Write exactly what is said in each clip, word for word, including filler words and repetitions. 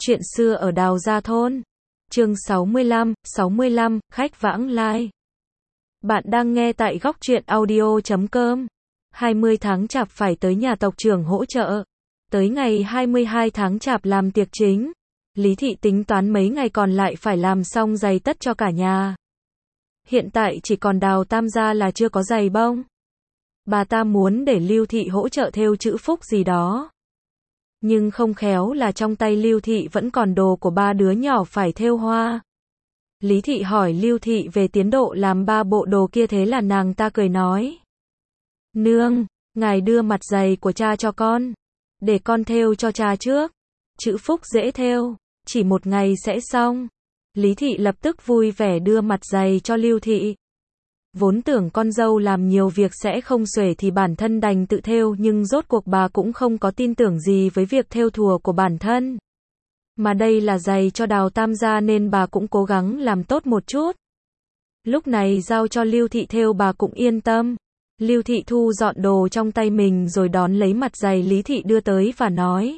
Chuyện xưa ở Đào Gia Thôn. Chương sáu mươi lăm, sáu mươi lăm, khách vãng lai. Bạn đang nghe tại góc truyện audio chấm com. hai mươi tháng Chạp phải tới nhà tộc trưởng hỗ trợ. Tới ngày hai mươi hai tháng Chạp làm tiệc chính. Lý Thị tính toán mấy ngày còn lại phải làm xong giày tất cho cả nhà. Hiện tại chỉ còn Đào Tam gia là chưa có giày bông. Bà ta muốn để Lưu Thị hỗ trợ thêu chữ phúc gì đó. Nhưng không khéo là trong tay Lưu Thị vẫn còn đồ của ba đứa nhỏ phải thêu hoa. Lý Thị hỏi Lưu Thị về tiến độ làm ba bộ đồ kia, thế là nàng ta cười nói: Nương, ngài đưa mặt giày của cha cho con, để con thêu cho cha trước. Chữ phúc dễ thêu, chỉ một ngày sẽ xong. Lý Thị lập tức vui vẻ đưa mặt giày cho Lưu Thị. Vốn tưởng con dâu làm nhiều việc sẽ không xuể thì bản thân đành tự thêu, nhưng rốt cuộc bà cũng không có tin tưởng gì với việc thêu thùa của bản thân. Mà đây là giày cho Đào Tam gia nên bà cũng cố gắng làm tốt một chút. Lúc này giao cho Lưu Thị thêu bà cũng yên tâm. Lưu Thị thu dọn đồ trong tay mình rồi đón lấy mặt giày Lý Thị đưa tới và nói: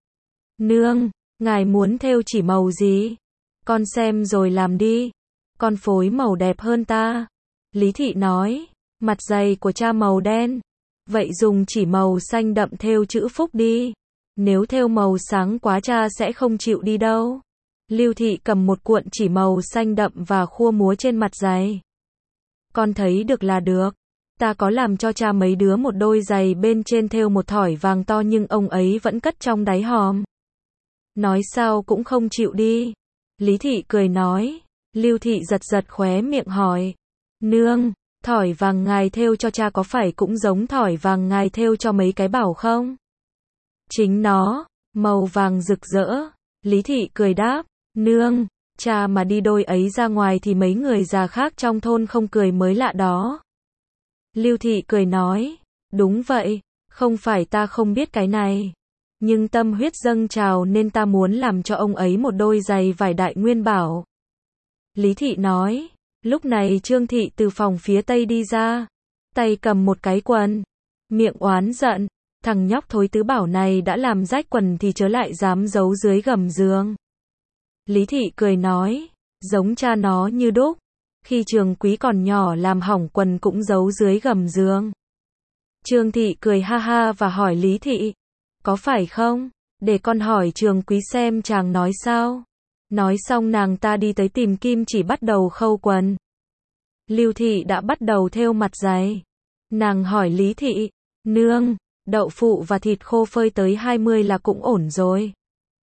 Nương, ngài muốn thêu chỉ màu gì? Con xem rồi làm đi. Con phối màu đẹp hơn ta. Lý Thị nói: Mặt giày của cha màu đen, vậy dùng chỉ màu xanh đậm thêu chữ phúc đi. Nếu thêu màu sáng quá cha sẽ không chịu đi đâu. Lưu Thị cầm một cuộn chỉ màu xanh đậm và khua múa trên mặt giày. Con thấy được là được. Ta có làm cho cha mấy đứa một đôi giày bên trên thêu một thỏi vàng to nhưng ông ấy vẫn cất trong đáy hòm. Nói sao cũng không chịu đi. Lý Thị cười nói. Lưu Thị giật giật khóe miệng hỏi: Nương, thỏi vàng ngài thêu cho cha có phải cũng giống thỏi vàng ngài thêu cho mấy cái bảo không? Chính nó, màu vàng rực rỡ. Lý Thị cười đáp: Nương, cha mà đi đôi ấy ra ngoài thì mấy người già khác trong thôn không cười mới lạ đó. Lưu Thị cười nói: Đúng vậy, không phải ta không biết cái này. Nhưng tâm huyết dâng trào nên ta muốn làm cho ông ấy một đôi giày vải đại nguyên bảo. Lý Thị nói. Lúc này Trương Thị từ phòng phía tây đi ra, tay cầm một cái quần, miệng oán giận: Thằng nhóc thối tứ bảo này đã làm rách quần thì chớ lại dám giấu dưới gầm giường. Lý Thị cười nói: Giống cha nó như đúc. Khi Trường Quý còn nhỏ làm hỏng quần cũng giấu dưới gầm giường. Trương Thị cười ha ha và hỏi Lý Thị: Có phải không? Để con hỏi Trường Quý xem chàng nói sao. Nói xong nàng ta đi tới tìm kim chỉ bắt đầu khâu quần. Lưu Thị đã bắt đầu thêu mặt giày. Nàng hỏi Lý Thị: Nương, đậu phụ và thịt khô phơi tới hai mươi là cũng ổn rồi.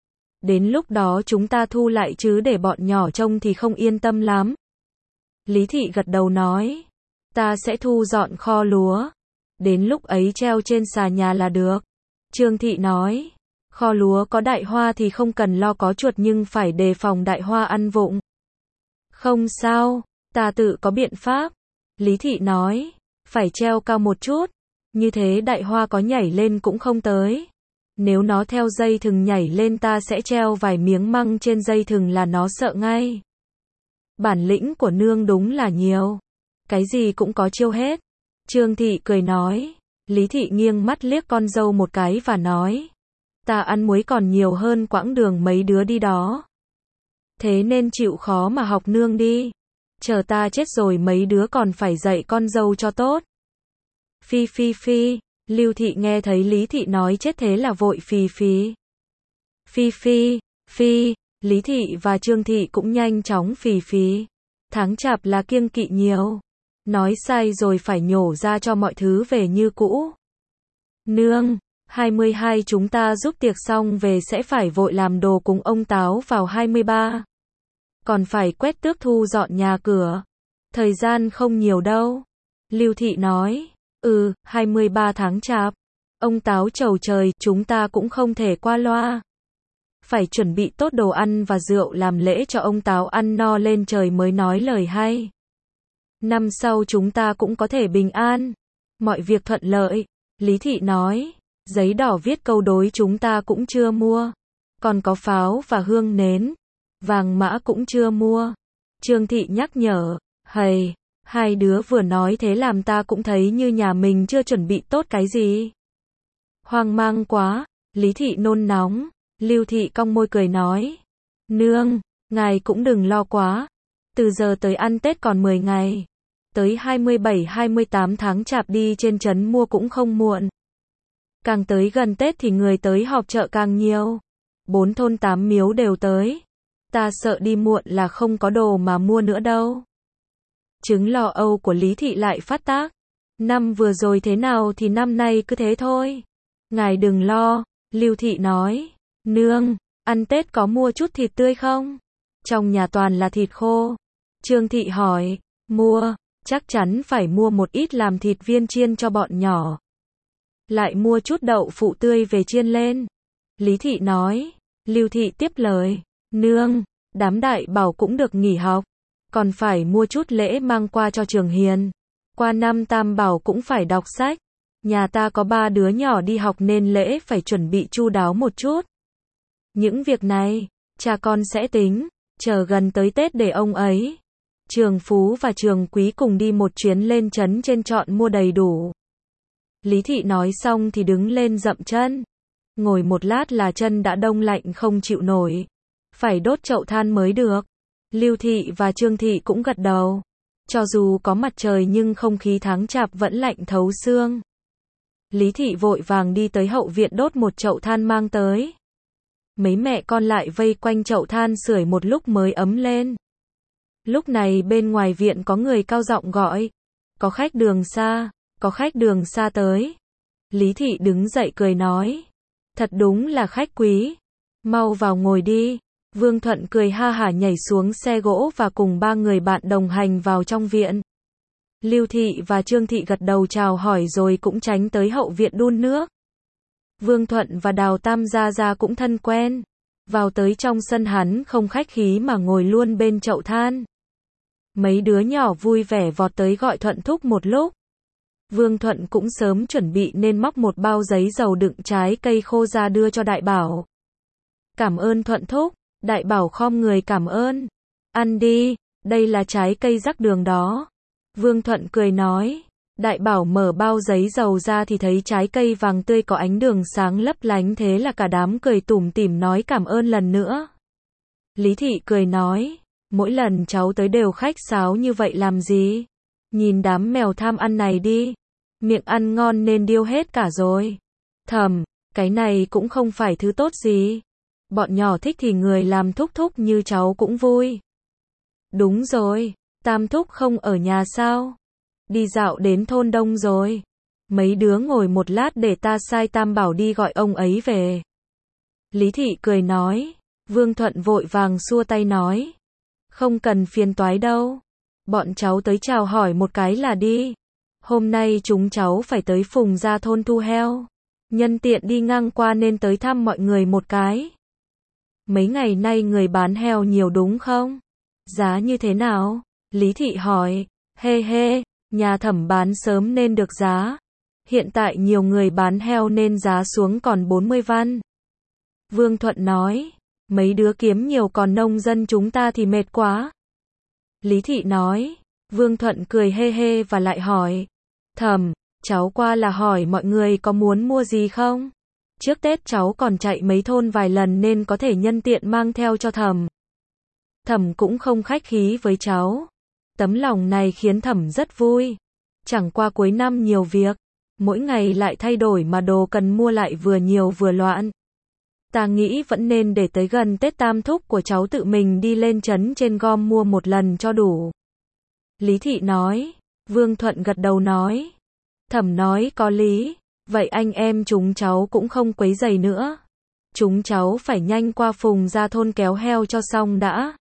Đến lúc đó chúng ta thu lại chứ để bọn nhỏ trông thì không yên tâm lắm. Lý Thị gật đầu nói: Ta sẽ thu dọn kho lúa. Đến lúc ấy treo trên xà nhà là được. Trương Thị nói: Kho lúa có đại hoa thì không cần lo có chuột nhưng phải đề phòng đại hoa ăn vụng. Không sao, ta tự có biện pháp. Lý Thị nói: Phải treo cao một chút. Như thế đại hoa có nhảy lên cũng không tới. Nếu nó theo dây thừng nhảy lên ta sẽ treo vài miếng măng trên dây thừng là nó sợ ngay. Bản lĩnh của nương đúng là nhiều. Cái gì cũng có chiêu hết. Trương Thị cười nói. Lý Thị nghiêng mắt liếc con dâu một cái và nói: Ta ăn muối còn nhiều hơn quãng đường mấy đứa đi đó. Thế nên chịu khó mà học nương đi. Chờ ta chết rồi mấy đứa còn phải dạy con dâu cho tốt. Phi phi phi. Lưu Thị nghe thấy Lý Thị nói chết thế là vội phì phì. Phi phi, phi. Lý Thị và Trương Thị cũng nhanh chóng phì phì. Tháng Chạp là kiêng kỵ nhiều. Nói sai rồi phải nhổ ra cho mọi thứ về như cũ. Nương, hai mươi hai chúng ta giúp tiệc xong về sẽ phải vội làm đồ cúng ông Táo vào hai mươi ba. Còn phải quét tước thu dọn nhà cửa. Thời gian không nhiều đâu. Lưu Thị nói. Ừ, hai mươi ba tháng Chạp. Ông Táo chầu trời, chúng ta cũng không thể qua loa. Phải chuẩn bị tốt đồ ăn và rượu làm lễ cho ông Táo ăn no lên trời mới nói lời hay. Năm sau chúng ta cũng có thể bình an. Mọi việc thuận lợi. Lý Thị nói. Giấy đỏ viết câu đối chúng ta cũng chưa mua. Còn có pháo và hương nến. Vàng mã cũng chưa mua. Trương Thị nhắc nhở. Hầy, hai đứa vừa nói thế làm ta cũng thấy như nhà mình chưa chuẩn bị tốt cái gì. Hoang mang quá. Lý Thị nôn nóng. Lưu Thị cong môi cười nói. Nương, ngài cũng đừng lo quá. Từ giờ tới ăn Tết còn mười ngày. Tới hai mươi bảy hai mươi tám tháng chạp đi trên trấn mua cũng không muộn. Càng tới gần Tết thì người tới họp chợ càng nhiều. Bốn thôn tám miếu đều tới. Ta sợ đi muộn là không có đồ mà mua nữa đâu. Chứng lo âu của Lý Thị lại phát tác. Năm vừa rồi thế nào thì năm nay cứ thế thôi. Ngài đừng lo, Lưu Thị nói. Nương, ăn Tết có mua chút thịt tươi không? Trong nhà toàn là thịt khô. Trương Thị hỏi, mua, chắc chắn phải mua một ít làm thịt viên chiên cho bọn nhỏ. Lại mua chút đậu phụ tươi về chiên lên. Lý Thị nói. Lưu Thị tiếp lời, nương, đám đại bảo cũng được nghỉ học. Còn phải mua chút lễ mang qua cho Trường Hiền. Qua năm tam bảo cũng phải đọc sách. Nhà ta có ba đứa nhỏ đi học nên lễ phải chuẩn bị chu đáo một chút. Những việc này, cha con sẽ tính, chờ gần tới Tết để ông ấy. Trường Phú và Trường Quý cùng đi một chuyến lên trấn trên chọn mua đầy đủ. Lý Thị nói xong thì đứng lên dậm chân. Ngồi một lát là chân đã đông lạnh không chịu nổi. Phải đốt chậu than mới được. Lưu Thị và Trương Thị cũng gật đầu. Cho dù có mặt trời nhưng không khí tháng chạp vẫn lạnh thấu xương. Lý Thị vội vàng đi tới hậu viện đốt một chậu than mang tới. Mấy mẹ con lại vây quanh chậu than sưởi một lúc mới ấm lên. Lúc này bên ngoài viện có người cao giọng gọi. Có khách đường xa, có khách đường xa tới. Lý Thị đứng dậy cười nói. Thật đúng là khách quý. Mau vào ngồi đi. Vương Thuận cười ha hả nhảy xuống xe gỗ và cùng ba người bạn đồng hành vào trong viện. Lưu Thị và Trương Thị gật đầu chào hỏi rồi cũng tránh tới hậu viện đun nước. Vương Thuận và Đào Tam Gia Gia cũng thân quen. Vào tới trong sân hắn không khách khí mà ngồi luôn bên chậu than. Mấy đứa nhỏ vui vẻ vọt tới gọi Thuận thúc một lúc. Vương Thuận cũng sớm chuẩn bị nên móc một bao giấy dầu đựng trái cây khô ra đưa cho Đại Bảo. Cảm ơn Thuận thúc. Đại Bảo khom người cảm ơn. Ăn đi, đây là trái cây rắc đường đó. Vương Thuận cười nói. Đại Bảo mở bao giấy dầu ra thì thấy trái cây vàng tươi có ánh đường sáng lấp lánh, thế là cả đám cười tủm tỉm nói cảm ơn lần nữa. Lý Thị cười nói. Mỗi lần cháu tới đều khách sáo như vậy làm gì? Nhìn đám mèo tham ăn này đi. Miệng ăn ngon nên điêu hết cả rồi. Thầm, cái này cũng không phải thứ tốt gì. Bọn nhỏ thích thì người làm thúc thúc như cháu cũng vui. Đúng rồi, Tam thúc không ở nhà sao? Đi dạo đến thôn Đông rồi. Mấy đứa ngồi một lát để ta sai Tam Bảo đi gọi ông ấy về. Lý Thị cười nói. Vương Thuận vội vàng xua tay nói. Không cần phiền toái đâu. Bọn cháu tới chào hỏi một cái là đi. Hôm nay chúng cháu phải tới Phùng Gia thôn thu heo. Nhân tiện đi ngang qua nên tới thăm mọi người một cái. Mấy ngày nay người bán heo nhiều đúng không? Giá như thế nào? Lý Thị hỏi. Hê hê, nhà Thẩm bán sớm nên được giá. Hiện tại nhiều người bán heo nên giá xuống còn bốn mươi văn. Vương Thuận nói. Mấy đứa kiếm nhiều còn nông dân chúng ta thì mệt quá. Lý Thị nói. Vương Thuận cười hê hê và lại hỏi. Thẩm, cháu qua là hỏi mọi người có muốn mua gì không? Trước Tết cháu còn chạy mấy thôn vài lần nên có thể nhân tiện mang theo cho Thẩm. Thẩm cũng không khách khí với cháu. Tấm lòng này khiến Thẩm rất vui. Chẳng qua cuối năm nhiều việc, mỗi ngày lại thay đổi mà đồ cần mua lại vừa nhiều vừa loạn. Ta nghĩ vẫn nên để tới gần Tết Tam thúc của cháu tự mình đi lên trấn trên gom mua một lần cho đủ. Lý Thị nói. Vương Thuận gật đầu nói. Thẩm nói có lý. Vậy anh em chúng cháu cũng không quấy rầy nữa. Chúng cháu phải nhanh qua Phùng Gia thôn kéo heo cho xong đã.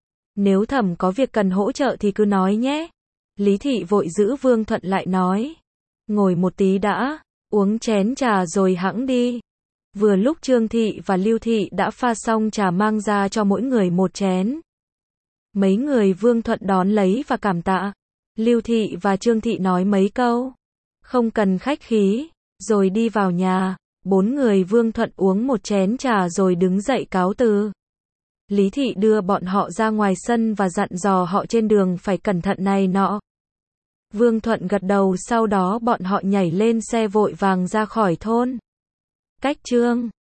Nếu Thẩm có việc cần hỗ trợ thì cứ nói nhé. Lý Thị vội giữ Vương Thuận lại nói. Ngồi một tí đã, uống chén trà rồi hẵng đi. Vừa lúc Trương Thị và Lưu Thị đã pha xong trà mang ra cho mỗi người một chén. Mấy người Vương Thuận đón lấy và cảm tạ. Lưu Thị và Trương Thị nói mấy câu. Không cần khách khí, rồi đi vào nhà. Bốn người Vương Thuận uống một chén trà rồi đứng dậy cáo từ. Lý Thị đưa bọn họ ra ngoài sân và dặn dò họ trên đường phải cẩn thận này nọ. Vương Thuận gật đầu, sau đó bọn họ nhảy lên xe vội vàng ra khỏi thôn. Cách chương